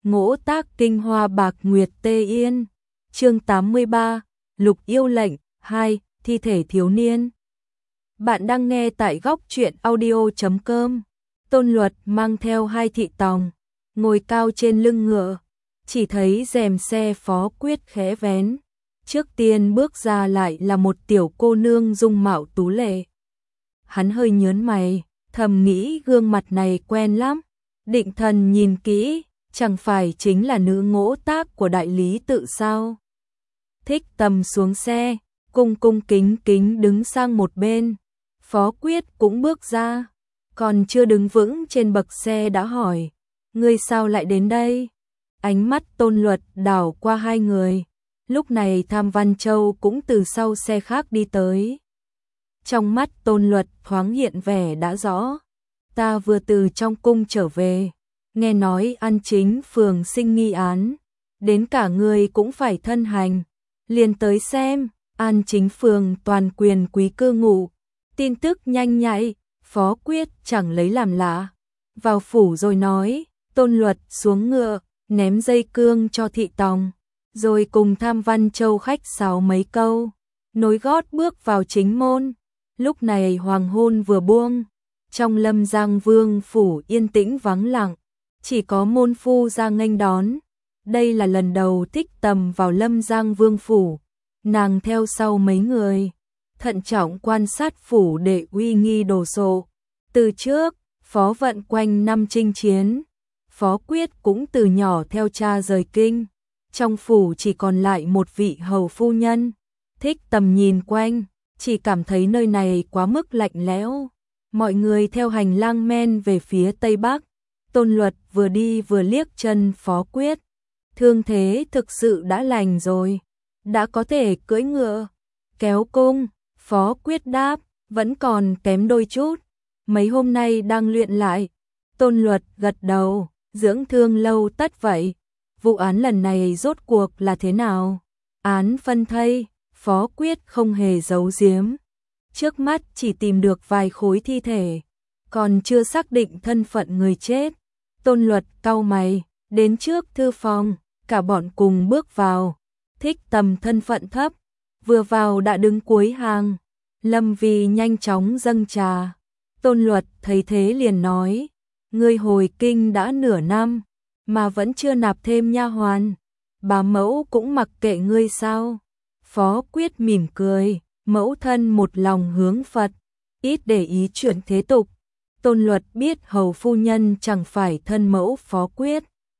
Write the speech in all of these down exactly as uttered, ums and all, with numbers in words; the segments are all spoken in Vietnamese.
Ngỗ tác kinh hoa bạc nguyệt tê yên. Chương tám mươi ba, Lục yêu lệnh hai, thi thể thiếu niên. Bạn đang nghe tại góc truyện audio chấm com. Tôn Luật mang theo hai thị tòng, ngồi cao trên lưng ngựa, chỉ thấy rèm xe Phó Quyết khẽ vén. Trước tiên bước ra lại là một tiểu cô nương dung mạo tú lệ. Hắn hơi nhớn mày, thầm nghĩ gương mặt này quen lắm. Định thần nhìn kỹ, chẳng phải chính là nữ Ngỗ Tác của đại lý tự sao? Thích Tầm xuống xe, cung cung kính kính đứng sang một bên. Phó Quyết cũng bước ra, còn chưa đứng vững trên bậc xe đã hỏi, ngươi sao lại đến đây? Ánh mắt Tôn Luật đảo qua hai người, lúc này Tham Văn Châu cũng từ sau xe khác đi tới. Trong mắt Tôn Luật thoáng hiện vẻ đã rõ, ta vừa từ trong cung trở về, nghe nói An Chính phường sinh nghi án, đến cả người cũng phải thân hành, liền tới xem. An Chính phường toàn quyền quý cư ngụ, tin tức nhanh nhạy. Phó Quyết chẳng lấy làm lạ, vào phủ rồi nói. Tôn Luật xuống ngựa, ném dây cương cho thị tòng, rồi cùng Tham Văn Châu khách sáo mấy câu, nối gót bước vào chính môn. Lúc này hoàng hôn vừa buông, trong Lâm Giang Vương phủ yên tĩnh vắng lặng, chỉ có môn phu ra nghênh đón. Đây là lần đầu Thích Tầm vào Lâm Giang Vương phủ, nàng theo sau mấy người, thận trọng quan sát phủ để uy nghi đồ sộ. Từ trước, Phó Vận quanh năm chinh chiến, Phó Quyết cũng từ nhỏ theo cha rời kinh, trong phủ chỉ còn lại một vị hầu phu nhân. Thích Tầm nhìn quanh, chỉ cảm thấy nơi này quá mức lạnh lẽo. Mọi người theo hành lang men về phía tây bắc. Tôn Luật vừa đi vừa liếc chân Phó Quyết, thương thế thực sự đã lành rồi, đã có thể cưỡi ngựa, kéo cung. Phó Quyết đáp, vẫn còn kém đôi chút, mấy hôm nay đang luyện lại. Tôn Luật gật đầu, dưỡng thương lâu tất vậy. Vụ án lần này rốt cuộc là thế nào? Án phân thây, Phó Quyết không hề giấu giếm. Trước mắt chỉ tìm được vài khối thi thể, còn chưa xác định thân phận người chết. Tôn Luật cau mày, đến trước thư phòng, cả bọn cùng bước vào. Thích Tầm thân phận thấp, vừa vào đã đứng cuối hàng. Lâm Vi nhanh chóng dâng trà. Tôn Luật thấy thế liền nói, ngươi hồi kinh đã nửa năm, mà vẫn chưa nạp thêm nha hoàn, bà mẫu cũng mặc kệ ngươi sao? Phó Quyết mỉm cười, mẫu thân một lòng hướng Phật, ít để ý chuyện thế tục. Tôn Luật biết hầu phu nhân chẳng phải thân mẫu Phó Quyết,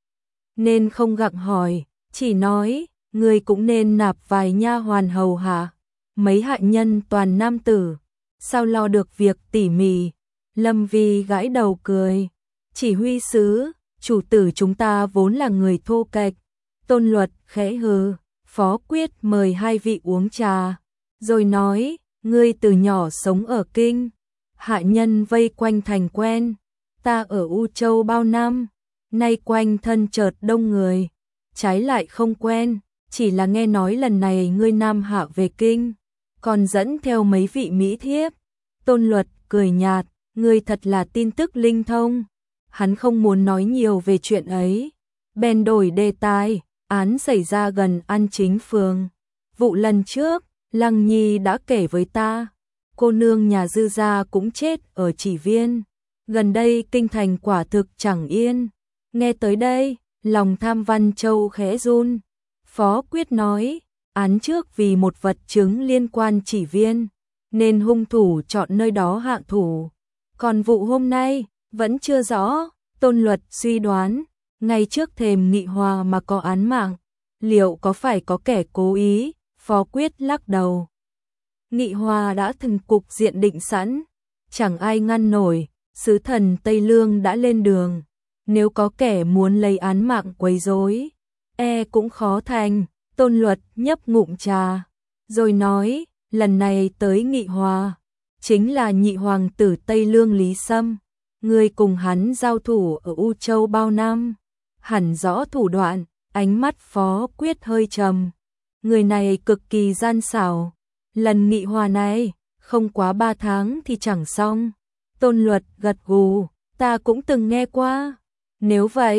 nên không gặng hỏi, chỉ nói, ngươi cũng nên nạp vài nha hoàn hầu hạ. Mấy hạ nhân toàn nam tử, sao lo được việc tỉ mỉ? Lâm Vi gãi đầu cười, chỉ huy sứ, chủ tử chúng ta vốn là người thô kệch. Tôn Luật khẽ hừ. Phó Quyết mời hai vị uống trà, rồi nói, ngươi từ nhỏ sống ở kinh, hạ nhân vây quanh thành quen, ta ở U Châu bao năm, nay quanh thân chợt đông người, trái lại không quen, chỉ là nghe nói lần này ngươi nam hạ về kinh, còn dẫn theo mấy vị mỹ thiếp. Tôn Luật cười nhạt, ngươi thật là tin tức linh thông. Hắn không muốn nói nhiều về chuyện ấy, bèn đổi đề tài. Án xảy ra gần An Chính phường, vụ lần trước Lăng Nhi đã kể với ta, cô nương nhà Dư gia cũng chết ở Chỉ Viên. Gần đây kinh thành quả thực chẳng yên. Nghe tới đây, lòng Tham Văn Châu khẽ run. Phó Quyết nói, án trước vì một vật chứng liên quan Chỉ Viên, nên hung thủ chọn nơi đó hạ thủ. Còn vụ hôm nay, vẫn chưa rõ. Tôn Luật suy đoán, ngay trước thềm nghị hòa mà có án mạng, liệu có phải có kẻ cố ý? Phó Quyết lắc đầu. Nghị hòa đã từng cục diện định sẵn, chẳng ai ngăn nổi, sứ thần Tây Lương đã lên đường. Nếu có kẻ muốn lấy án mạng quấy rối, e cũng khó thành. Tôn Luật nhấp ngụm trà, rồi nói, lần này tới nghị hòa, chính là nhị hoàng tử Tây Lương Lý Sâm. Người cùng hắn giao thủ ở U Châu bao năm, hẳn rõ thủ đoạn. Ánh mắt Phó Quyết hơi trầm, người này cực kỳ gian xảo. Lần nghị hòa này, không quá ba tháng thì chẳng xong. Tôn Luật gật gù, ta cũng từng nghe qua. Nếu vậy,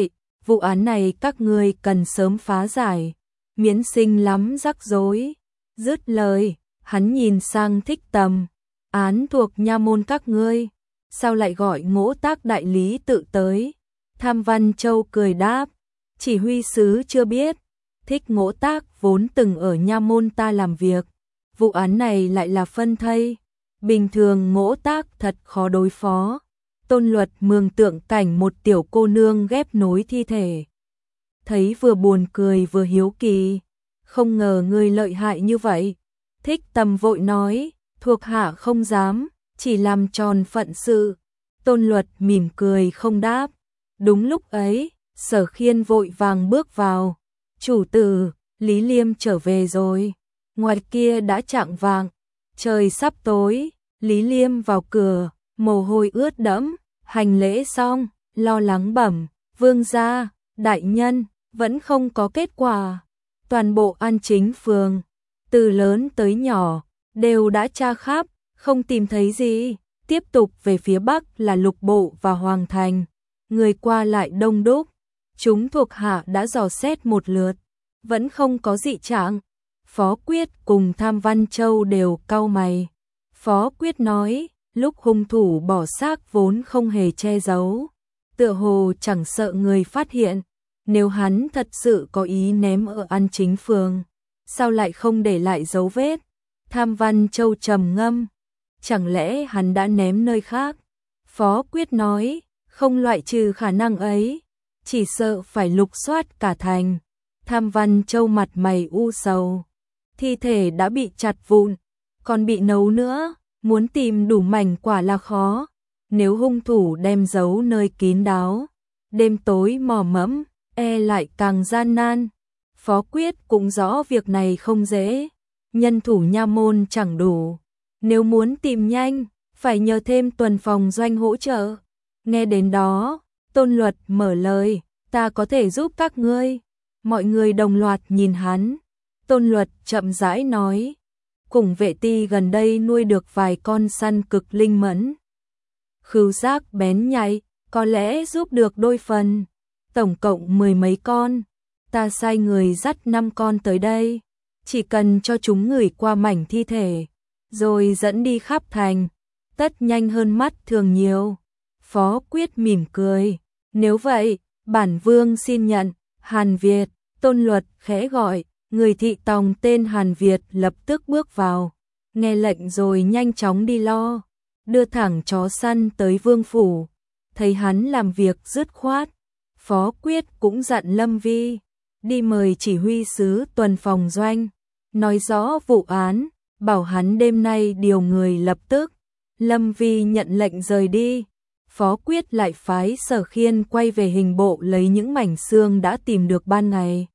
vụ án này các ngươi cần sớm phá giải, miễn sinh lắm rắc rối. Dứt lời, hắn nhìn sang Thích Tầm, án thuộc nha môn các ngươi, sao lại gọi Ngỗ Tác đại lý tự tới? Tham Văn Châu cười đáp, chỉ huy sứ chưa biết, Thích Ngỗ Tác vốn từng ở nha môn ta làm việc, vụ án này lại là phân thây, bình thường Ngỗ Tác thật khó đối phó. Tôn Luật mường tượng cảnh một tiểu cô nương ghép nối thi thể, thấy vừa buồn cười vừa hiếu kỳ, không ngờ ngươi lợi hại như vậy. Thích Tầm vội nói, thuộc hạ không dám, chỉ làm tròn phận sự. Tôn Luật mỉm cười không đáp. Đúng lúc ấy, Sở Khiên vội vàng bước vào, chủ tử, Lý Liêm trở về rồi. Ngoài kia đã chạng vạng, trời sắp tối, Lý Liêm vào cửa, mồ hôi ướt đẫm, hành lễ xong, lo lắng bẩm, vương gia, đại nhân, vẫn không có kết quả. Toàn bộ An Chính phường, từ lớn tới nhỏ, đều đã tra khắp, không tìm thấy gì. Tiếp tục về phía bắc là Lục Bộ và Hoàng Thành, người qua lại đông đúc. Chúng thuộc hạ đã dò xét một lượt, vẫn không có dị trạng. Phó Quyết cùng Tham Văn Châu đều cau mày. Phó Quyết nói, lúc hung thủ bỏ xác vốn không hề che giấu, tựa hồ chẳng sợ người phát hiện. Nếu hắn thật sự có ý ném ở An Chính phường, sao lại không để lại dấu vết? Tham Văn Châu trầm ngâm, chẳng lẽ hắn đã ném nơi khác? Phó Quyết nói, không loại trừ khả năng ấy, chỉ sợ phải lục soát cả thành. Tham Văn Châu mặt mày u sầu, thi thể đã bị chặt vụn, còn bị nấu nữa, muốn tìm đủ mảnh quả là khó. Nếu hung thủ đem giấu nơi kín đáo, đêm tối mò mẫm, e lại càng gian nan. Phó Quyết cũng rõ việc này không dễ, nhân thủ nha môn chẳng đủ, nếu muốn tìm nhanh, phải nhờ thêm tuần phòng doanh hỗ trợ. Nghe đến đó, Tôn Luật mở lời, ta có thể giúp các ngươi. Mọi người đồng loạt nhìn hắn. Tôn Luật chậm rãi nói, cùng vệ ti gần đây nuôi được vài con săn cực linh mẫn, khứu giác bén nhạy, có lẽ giúp được đôi phần. Tổng cộng mười mấy con, ta sai người dắt năm con tới đây, chỉ cần cho chúng ngửi qua mảnh thi thể, rồi dẫn đi khắp thành, tất nhanh hơn mắt thường nhiều. Phó Quyết mỉm cười, nếu vậy, bản vương xin nhận. Hàn Việt, Tôn Luật khẽ gọi, người thị tòng tên Hàn Việt lập tức bước vào, nghe lệnh rồi nhanh chóng đi lo, đưa thẳng chó săn tới vương phủ. Thấy hắn làm việc dứt khoát, Phó Quyết cũng dặn Lâm Vi đi mời chỉ huy sứ tuần phòng doanh, nói rõ vụ án, bảo hắn đêm nay điều người lập tức. Lâm Vi nhận lệnh rời đi. Phó Quyết lại phái Sở Khiên quay về hình bộ lấy những mảnh xương đã tìm được ban ngày.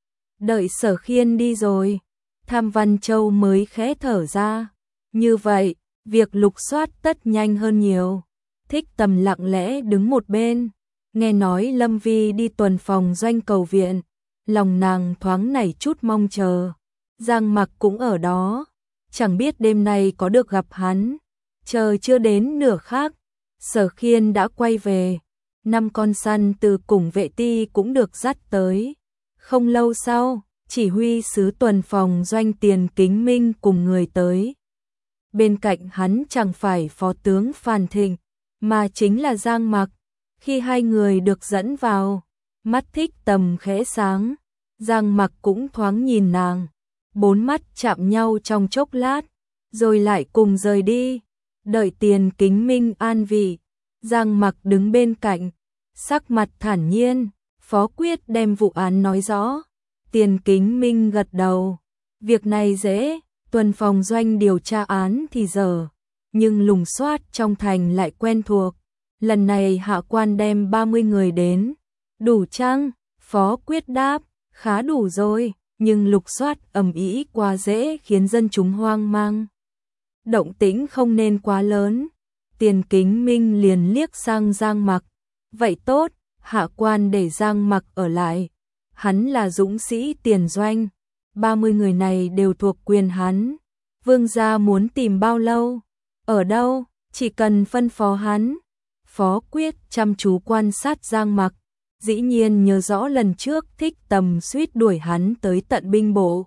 Đợi Sở Khiên đi rồi, Tham Văn Châu mới khẽ thở ra. Như vậy, việc lục soát tất nhanh hơn nhiều. Thích Tầm lặng lẽ đứng một bên, nghe nói Lâm Vi đi tuần phòng doanh cầu viện, lòng nàng thoáng nảy chút mong chờ. Giang Mặc cũng ở đó, chẳng biết đêm nay có được gặp hắn. Chờ chưa đến nửa khắc, Sở Khiên đã quay về, năm con săn từ cùng vệ ti cũng được dắt tới. Không lâu sau, chỉ huy sứ tuần phòng doanh Tiền Kính Minh cùng người tới. Bên cạnh hắn chẳng phải phó tướng Phan Thịnh, mà chính là Giang Mặc. Khi hai người được dẫn vào, mắt Thích Tầm khẽ sáng, Giang Mặc cũng thoáng nhìn nàng, bốn mắt chạm nhau trong chốc lát, rồi lại cùng rời đi. Đợi Tiền Kính Minh an vị, Giang Mặc đứng bên cạnh, sắc mặt thản nhiên. Phó Quyết đem vụ án nói rõ. Tiền Kính Minh gật đầu, việc này dễ, tuần phòng doanh điều tra án thì dở, nhưng lùng soát trong thành lại quen thuộc. Lần này hạ quan đem ba mươi người đến, đủ chăng? Phó Quyết đáp, khá đủ rồi, nhưng lục soát ầm ĩ quá dễ khiến dân chúng hoang mang. Động tĩnh không nên quá lớn. Tiền Kính Minh liền liếc sang Giang Mặc, vậy tốt, hạ quan để Giang Mặc ở lại. Hắn là dũng sĩ tiền doanh, ba mươi người này đều thuộc quyền hắn. Vương gia muốn tìm bao lâu? Ở đâu? Chỉ cần phân phó hắn. Phó Quyết chăm chú quan sát Giang Mặc. dĩ nhiên nhớ rõ lần trước Thích Tầm suýt đuổi hắn tới tận binh bộ.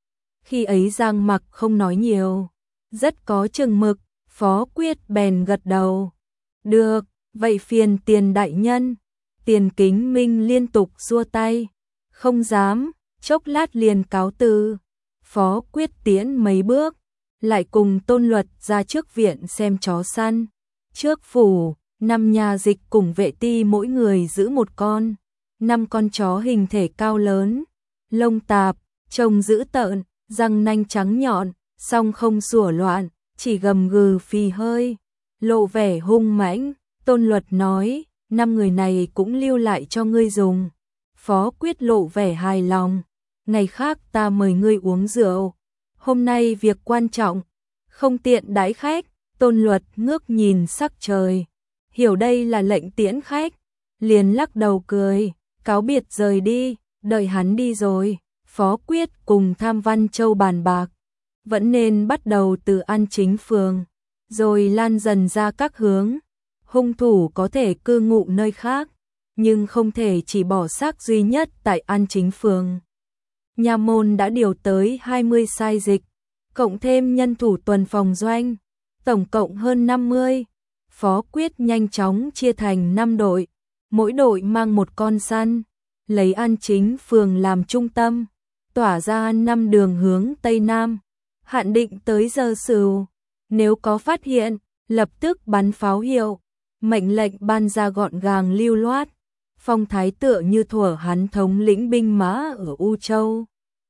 Khi ấy Giang Mặc không nói nhiều, rất có chừng mực, Phó Quyết bèn gật đầu. Được, vậy phiền Tiền đại nhân. Tiền Kính Minh liên tục xua tay, không dám, chốc lát liền cáo từ. Phó Quyết tiến mấy bước, lại cùng Tôn Luật ra trước viện xem chó săn. Trước phủ, năm nhà dịch cùng vệ ti mỗi người giữ một con. Năm con chó hình thể cao lớn, lông tạp, trông dữ tợn, răng nanh trắng nhọn, song không sủa loạn, chỉ gầm gừ phì hơi, lộ vẻ hung mãnh. Tôn Luật nói, năm người này cũng lưu lại cho ngươi dùng. Phó Quyết lộ vẻ hài lòng, ngày khác ta mời ngươi uống rượu. Hôm nay việc quan trọng, không tiện đãi khách. Tôn Luật ngước nhìn sắc trời, hiểu đây là lệnh tiễn khách, liền lắc đầu cười, cáo biệt rời đi. Đợi hắn đi rồi, Phó Quyết cùng Tham Văn Châu bàn bạc, vẫn nên bắt đầu từ An Chính phường, rồi lan dần ra các hướng. Hung thủ có thể cư ngụ nơi khác, nhưng không thể chỉ bỏ xác duy nhất tại An Chính phường. Nha môn đã điều tới hai mươi sai dịch, cộng thêm nhân thủ tuần phòng doanh, tổng cộng hơn năm mươi. Phó Quyết nhanh chóng chia thành năm đội, mỗi đội mang một con săn, lấy An Chính phường làm trung tâm, tỏa ra năm đường hướng Tây Nam, hạn định tới giờ Sửu, nếu có phát hiện, lập tức bắn pháo hiệu. Mệnh lệnh ban ra gọn gàng lưu loát, phong thái tựa như thuở hắn thống lĩnh binh mã ở U Châu.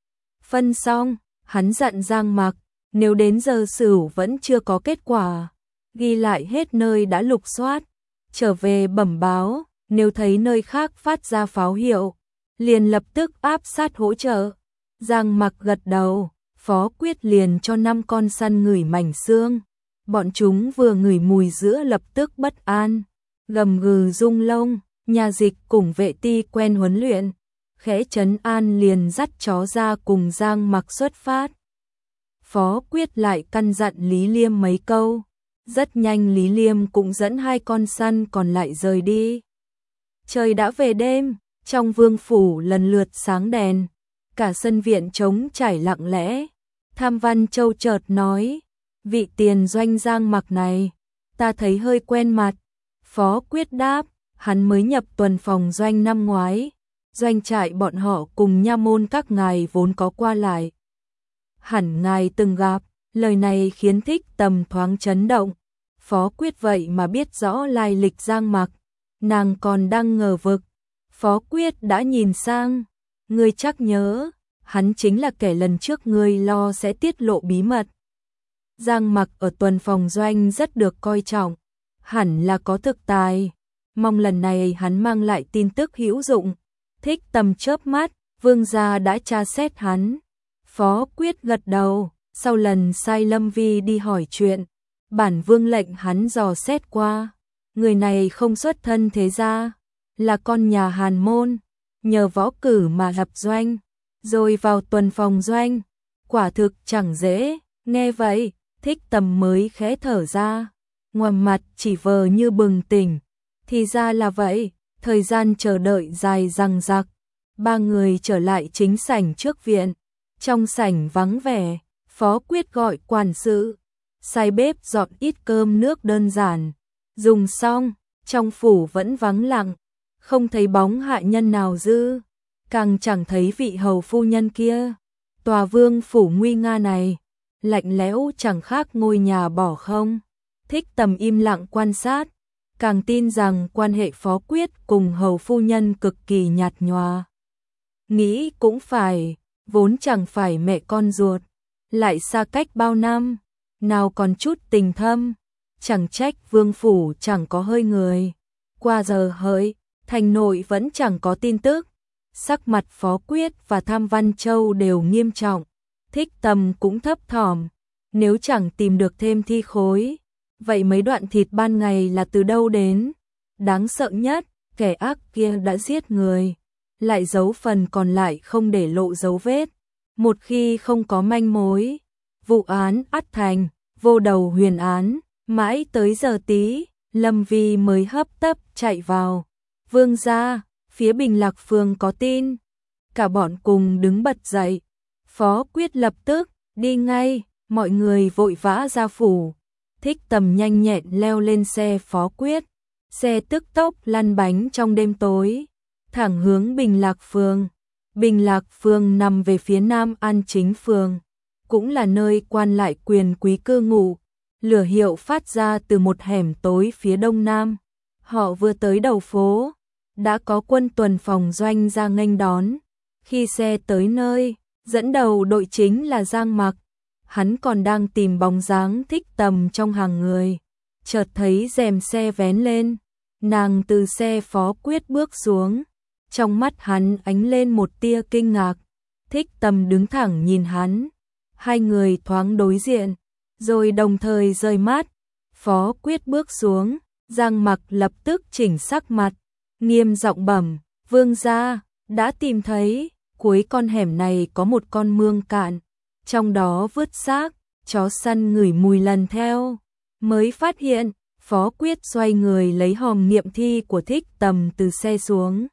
Phân xong, hắn dặn Giang Mặc, nếu đến giờ Sửu vẫn chưa có kết quả, ghi lại hết nơi đã lục soát, trở về bẩm báo, nếu thấy nơi khác phát ra pháo hiệu, liền lập tức áp sát hỗ trợ. Giang Mặc gật đầu, Phó Quyết liền cho năm con săn ngửi mảnh xương. Bọn chúng vừa ngửi mùi giữa lập tức bất an, gầm gừ rung lông. Nhà dịch cùng vệ ti quen huấn luyện, khẽ trấn an liền dắt chó ra cùng Giang Mặc xuất phát. Phó Quyết lại căn dặn Lý Liêm mấy câu, rất nhanh Lý Liêm cũng dẫn hai con săn còn lại rời đi. Trời đã về đêm, trong vương phủ lần lượt sáng đèn, cả sân viện trống trải lặng lẽ. Tham Văn Châu chợt nói, vị tiền doanh Giang Mặc này, ta thấy hơi quen mặt. Phó Quyết đáp, hắn mới nhập tuần phòng doanh năm ngoái, doanh trại bọn họ cùng nha môn các ngài vốn có qua lại. Hẳn ngài từng gặp. Lời này khiến Thích Tầm thoáng chấn động. Phó Quyết vậy mà biết rõ lai lịch Giang Mặc, nàng còn đang ngờ vực. Phó Quyết đã nhìn sang, ngươi chắc nhớ, hắn chính là kẻ lần trước ngươi lo sẽ tiết lộ bí mật. Giang Mặc ở tuần phòng doanh rất được coi trọng, hẳn là có thực tài, mong lần này hắn mang lại tin tức hữu dụng. Thích Tầm chớp mắt, vương gia đã tra xét hắn. Phó Quyết gật đầu, sau lần sai Lâm Vi đi hỏi chuyện, bản vương lệnh hắn dò xét qua. Người này không xuất thân thế gia, là con nhà Hàn môn, nhờ võ cử mà lập doanh, rồi vào tuần phòng doanh, quả thực chẳng dễ. Nghe vậy, Thích Tầm mới khẽ thở ra, ngoằm mặt chỉ vờ như bừng tỉnh. Thì ra là vậy. Thời gian chờ đợi dài dằng dặc, ba người trở lại chính sảnh trước viện. Trong sảnh vắng vẻ, Phó Quyết gọi quản sự, sai bếp dọn ít cơm nước đơn giản. Dùng xong, trong phủ vẫn vắng lặng, không thấy bóng hạ nhân nào dư, càng chẳng thấy vị hầu phu nhân kia. Tòa vương phủ nguy nga này, lạnh lẽo chẳng khác ngôi nhà bỏ không. Thích Tầm im lặng quan sát, càng tin rằng quan hệ Phó Quyết cùng hầu phu nhân cực kỳ nhạt nhòa. Nghĩ cũng phải, vốn chẳng phải mẹ con ruột, lại xa cách bao năm, nào còn chút tình thâm, chẳng trách vương phủ chẳng có hơi người. Qua giờ hợi, thành nội vẫn chẳng có tin tức. Sắc mặt Phó Quyết và Tham Văn Châu đều nghiêm trọng. Thích Tầm cũng thấp thỏm, nếu chẳng tìm được thêm thi khối, vậy mấy đoạn thịt ban ngày là từ đâu đến? Đáng sợ nhất, kẻ ác kia đã giết người, lại giấu phần còn lại không để lộ dấu vết. Một khi không có manh mối, vụ án ắt thành vô đầu huyền án. Mãi tới giờ tí, Lâm Vi mới hấp tấp chạy vào. Vương gia, phía Bình Lạc Phường có tin. Cả bọn cùng đứng bật dậy. Phó Quyết lập tức đi ngay, mọi người vội vã ra phủ. Thích Tầm nhanh nhẹn leo lên xe Phó Quyết. Xe tức tốc lăn bánh trong đêm tối, thẳng hướng Bình Lạc Phường. Bình Lạc Phường nằm về phía nam An Chính Phường, cũng là nơi quan lại quyền quý cư ngụ. Lửa hiệu phát ra từ một hẻm tối phía đông nam. Họ vừa tới đầu phố, đã có quân tuần phòng doanh ra nghênh đón. Khi xe tới nơi, dẫn đầu đội chính là Giang Mặc. Hắn còn đang tìm bóng dáng Thích Tầm trong hàng người. Chợt thấy rèm xe vén lên, nàng từ xe Phó Quyết bước xuống. Trong mắt hắn ánh lên một tia kinh ngạc. Thích Tầm đứng thẳng nhìn hắn. Hai người thoáng đối diện, rồi đồng thời rời mắt. Phó Quyết bước xuống, Giang Mặc lập tức chỉnh sắc mặt, nghiêm giọng bẩm: "Vương gia, đã tìm thấy, cuối con hẻm này có một con mương cạn, trong đó vứt xác, chó săn ngửi mùi lần theo, mới phát hiện." Phó Quyết xoay người lấy hòm nghiệm thi của Thích Tầm từ xe xuống,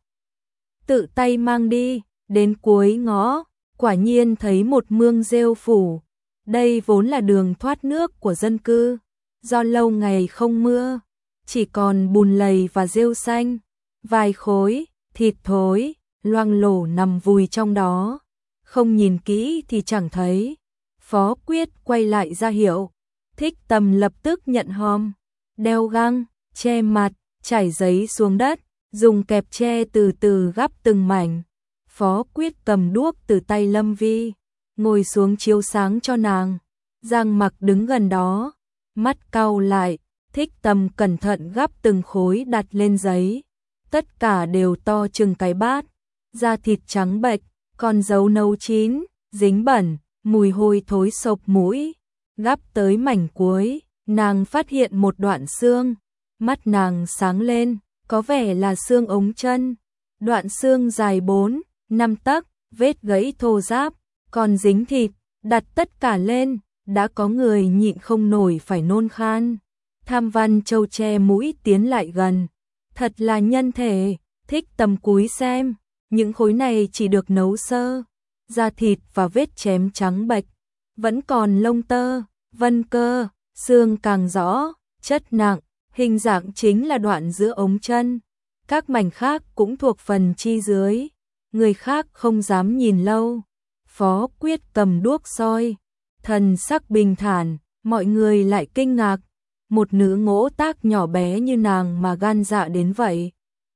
tự tay mang đi, đến cuối ngõ, quả nhiên thấy một mương rêu phủ. Đây vốn là đường thoát nước của dân cư, do lâu ngày không mưa, chỉ còn bùn lầy và rêu xanh, vài khối thịt thối loang lổ nằm vùi trong đó, không nhìn kỹ thì chẳng thấy. Phó Quyết quay lại ra hiệu, Thích Tầm lập tức nhận hòm, đeo găng, che mặt, trải giấy xuống đất, dùng kẹp tre từ từ gắp từng mảnh. Phó Quyết cầm đuốc từ tay Lâm Vi, ngồi xuống chiếu sáng cho nàng. Giang Mặc đứng gần đó, mắt cau lại. Thích Tầm cẩn thận gắp từng khối đặt lên giấy, tất cả đều to chừng cái bát, da thịt trắng bệch, còn dấu nấu chín, dính bẩn, mùi hôi thối sộc mũi. Gắp tới mảnh cuối, nàng phát hiện một đoạn xương, mắt nàng sáng lên, có vẻ là xương ống chân. Đoạn xương dài bốn, năm tấc, vết gãy thô ráp, còn dính thịt, đặt tất cả lên, đã có người nhịn không nổi phải nôn khan. Tham Văn Châu che mũi tiến lại gần, thật là nhân thể. Thích Tầm cúi xem, những khối này chỉ được nấu sơ, da thịt và vết chém trắng bệch, vẫn còn lông tơ, vân cơ, xương càng rõ, chất nặng, hình dạng chính là đoạn giữa ống chân. Các mảnh khác cũng thuộc phần chi dưới, người khác không dám nhìn lâu. Phó Quyết cầm đuốc soi, thần sắc bình thản, mọi người lại kinh ngạc. Một nữ ngỗ tác nhỏ bé như nàng mà gan dạ đến vậy.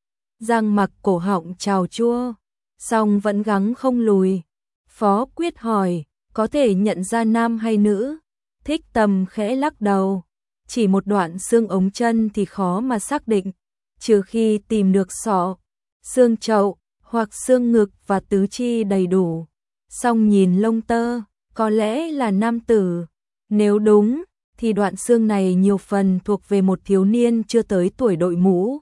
Giang Mặc cổ họng trào chua, song vẫn gắng không lùi. Phó Quyết hỏi, có thể nhận ra nam hay nữ? Thích Tầm khẽ lắc đầu, chỉ một đoạn xương ống chân thì khó mà xác định, trừ khi tìm được sọ, xương chậu hoặc xương ngực và tứ chi đầy đủ. Song nhìn lông tơ, có lẽ là nam tử. Nếu đúng, thì đoạn xương này nhiều phần thuộc về một thiếu niên chưa tới tuổi đội mũ.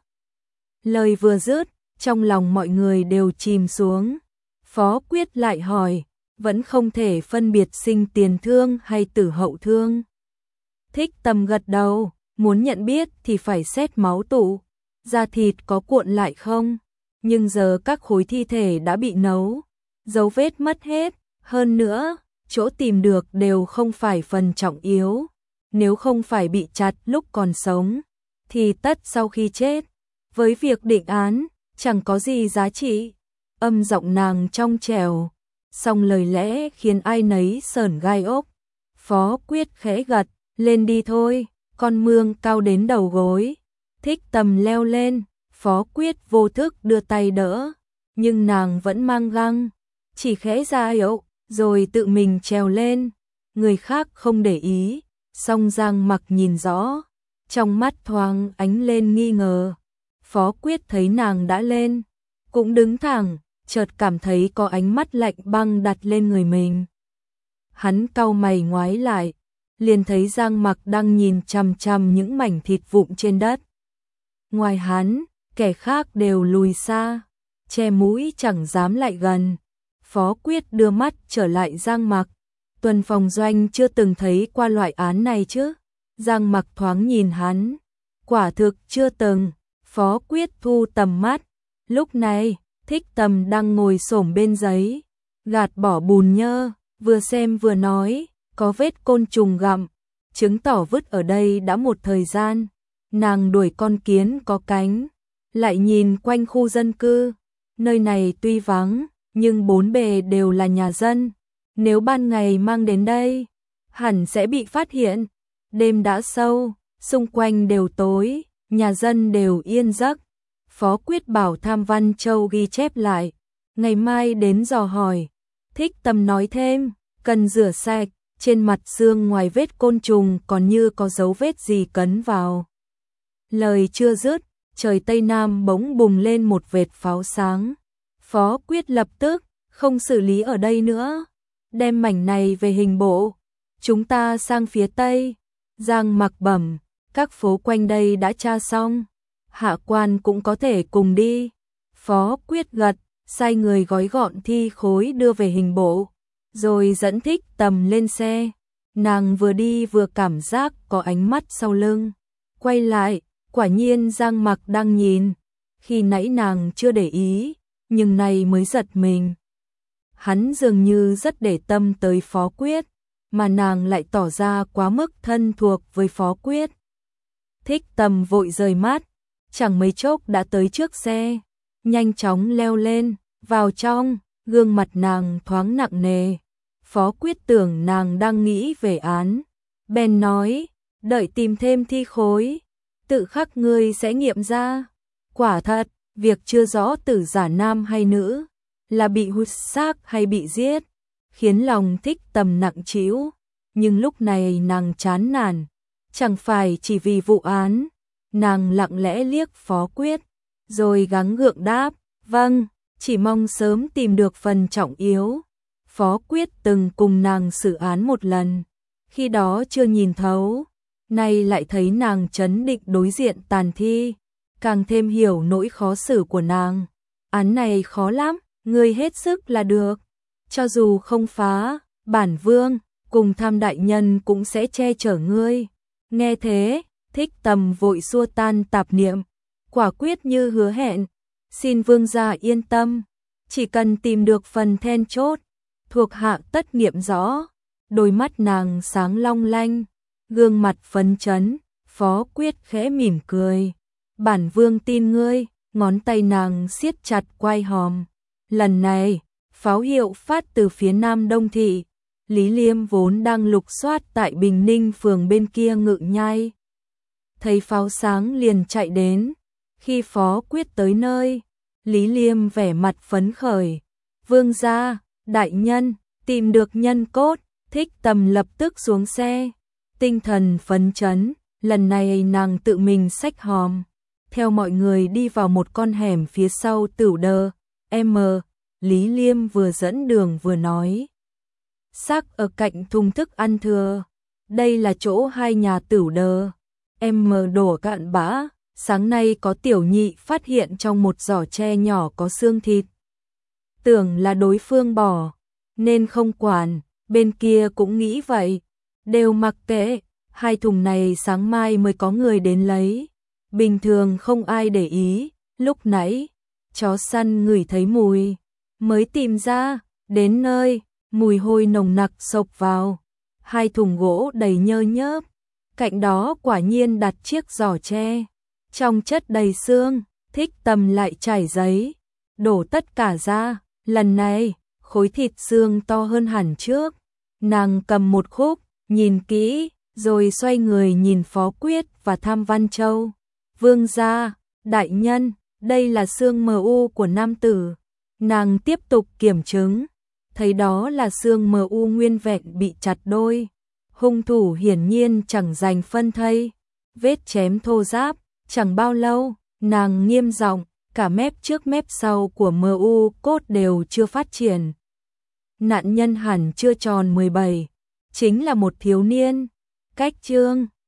Lời vừa dứt, trong lòng mọi người đều chìm xuống. Phó Quyết lại hỏi, vẫn không thể phân biệt sinh tiền thương hay tử hậu thương. Thích Tầm gật đầu, muốn nhận biết thì phải xét máu tụ, da thịt có cuộn lại không, nhưng giờ các khối thi thể đã bị nấu, dấu vết mất hết, hơn nữa, chỗ tìm được đều không phải phần trọng yếu. Nếu không phải bị chặt lúc còn sống, thì tất sau khi chết, với việc định án, chẳng có gì giá trị. Âm giọng nàng trong trẻo, song lời lẽ khiến ai nấy sởn gai ốc. Phó Quyết khẽ gật, lên đi thôi, con mương cao đến đầu gối. Thích Tầm leo lên, Phó Quyết vô thức đưa tay đỡ, nhưng nàng vẫn mang găng, chỉ khẽ ra hiệu, rồi tự mình trèo lên. Người khác không để ý, song Giang Mặc nhìn rõ, trong mắt thoáng ánh lên nghi ngờ. Phó Quyết thấy nàng đã lên, cũng đứng thẳng, chợt cảm thấy có ánh mắt lạnh băng đặt lên người mình. Hắn cau mày ngoái lại, liền thấy Giang Mặc đang nhìn chằm chằm những mảnh thịt vụn trên đất. Ngoài hắn, kẻ khác đều lùi xa, che mũi chẳng dám lại gần. Phó Quyết đưa mắt trở lại Giang Mặc. Tuần phòng doanh chưa từng thấy qua loại án này chứ? Giang Mặc thoáng nhìn hắn. Quả thực chưa từng. Phó Quyết thu tầm mắt, Lúc này, Thích Tầm đang ngồi xổm bên giấy, gạt bỏ bùn nhơ, vừa xem vừa nói, có vết côn trùng gặm, chứng tỏ vứt ở đây đã một thời gian. Nàng đuổi con kiến có cánh, lại nhìn quanh khu dân cư, nơi này tuy vắng, nhưng bốn bề đều là nhà dân, nếu ban ngày mang đến đây, hẳn sẽ bị phát hiện. Đêm đã sâu, xung quanh đều tối, nhà dân đều yên giấc. Phó Quyết bảo Tham Văn Châu ghi chép lại, ngày mai đến dò hỏi. Thích Tầm nói thêm, cần rửa sạch, trên mặt xương ngoài vết côn trùng còn như có dấu vết gì cấn vào. Lời chưa dứt, trời Tây Nam bỗng bùng lên một vệt pháo sáng. Phó Quyết lập tức, không xử lý ở đây nữa, đem mảnh này về hình bộ. Chúng ta sang phía Tây, Giang Mặc bẩm, các phố quanh đây đã tra xong, hạ quan cũng có thể cùng đi. Phó Quyết gật, sai người gói gọn thi khối đưa về hình bộ, rồi dẫn Thích Tầm lên xe. Nàng vừa đi vừa cảm giác có ánh mắt sau lưng. Quay lại, quả nhiên Giang Mặc đang nhìn. Khi nãy nàng chưa để ý, nhưng nay mới giật mình. Hắn dường như rất để tâm tới Phó Quyết, mà nàng lại tỏ ra quá mức thân thuộc với Phó Quyết. Thích Tầm vội rời mắt, chẳng mấy chốc đã tới trước xe, nhanh chóng leo lên, vào trong, gương mặt nàng thoáng nặng nề. Phó Quyết tưởng nàng đang nghĩ về án, bèn nói, đợi tìm thêm thi khối, tự khắc ngươi sẽ nghiệm ra. Quả thật, việc chưa rõ tử giả nam hay nữ, là bị hút xác hay bị giết, khiến lòng Thích Tầm nặng trĩu, nhưng lúc này nàng chán nản, chẳng phải chỉ vì vụ án. Nàng lặng lẽ liếc Phó Quyết, rồi gắng gượng đáp, vâng, chỉ mong sớm tìm được phần trọng yếu. Phó Quyết từng cùng nàng xử án một lần, khi đó chưa nhìn thấu, nay lại thấy nàng trấn định đối diện tàn thi, càng thêm hiểu nỗi khó xử của nàng. Án này khó lắm, ngươi hết sức là được, cho dù không phá, bản vương cùng Tham đại nhân cũng sẽ che chở ngươi. Nghe thế, Thích Tầm vội xua tan tạp niệm, quả quyết như hứa hẹn, xin vương gia yên tâm, chỉ cần tìm được phần then chốt, thuộc hạ tất nghiệm rõ. Đôi mắt nàng sáng long lanh, gương mặt phấn chấn. Phó Quyết khẽ mỉm cười, bản vương tin ngươi. Ngón tay nàng siết chặt quai hòm. Lần này, pháo hiệu phát từ phía Nam Đông thị. Lý Liêm vốn đang lục soát tại Bình Ninh phường bên kia Ngự Nhai, thấy pháo sáng liền chạy đến. Khi Phó Quyết tới nơi, Lý Liêm vẻ mặt phấn khởi, vương gia, đại nhân, tìm được nhân cốt. Thích Tầm lập tức xuống xe, tinh thần phấn chấn. Lần này nàng tự mình xách hòm, theo mọi người đi vào một con hẻm phía sau Tửu Đờ. M. Lý Liêm vừa dẫn đường vừa nói, xác ở cạnh thùng thức ăn thừa, đây là chỗ hai nhà Tửu Đờ. M đổ cạn bã, sáng nay có tiểu nhị phát hiện trong một giỏ tre nhỏ có xương thịt. Tưởng là đối phương bỏ, nên không quản, bên kia cũng nghĩ vậy, đều mặc kệ, hai thùng này sáng mai mới có người đến lấy. Bình thường không ai để ý, lúc nãy, chó săn ngửi thấy mùi, mới tìm ra, đến nơi, mùi hôi nồng nặc xộc vào, hai thùng gỗ đầy nhơ nhớp, cạnh đó quả nhiên đặt chiếc giỏ tre, trong chất đầy xương. Thích Tầm lại trải giấy, đổ tất cả ra, lần này, khối thịt xương to hơn hẳn trước. Nàng cầm một khúc, nhìn kỹ, rồi xoay người nhìn Phó Quyết và Tham Văn Châu. Vương gia, đại nhân, đây là xương mờ u của nam tử. Nàng tiếp tục kiểm chứng, thấy đó là xương mờ u nguyên vẹn bị chặt đôi. Hung thủ hiển nhiên chẳng dành phân thây, vết chém thô ráp. Chẳng bao lâu, nàng nghiêm giọng, cả mép trước mép sau của mờ u cốt đều chưa phát triển. Nạn nhân hẳn chưa tròn mười bảy, chính là một thiếu niên. Cách chương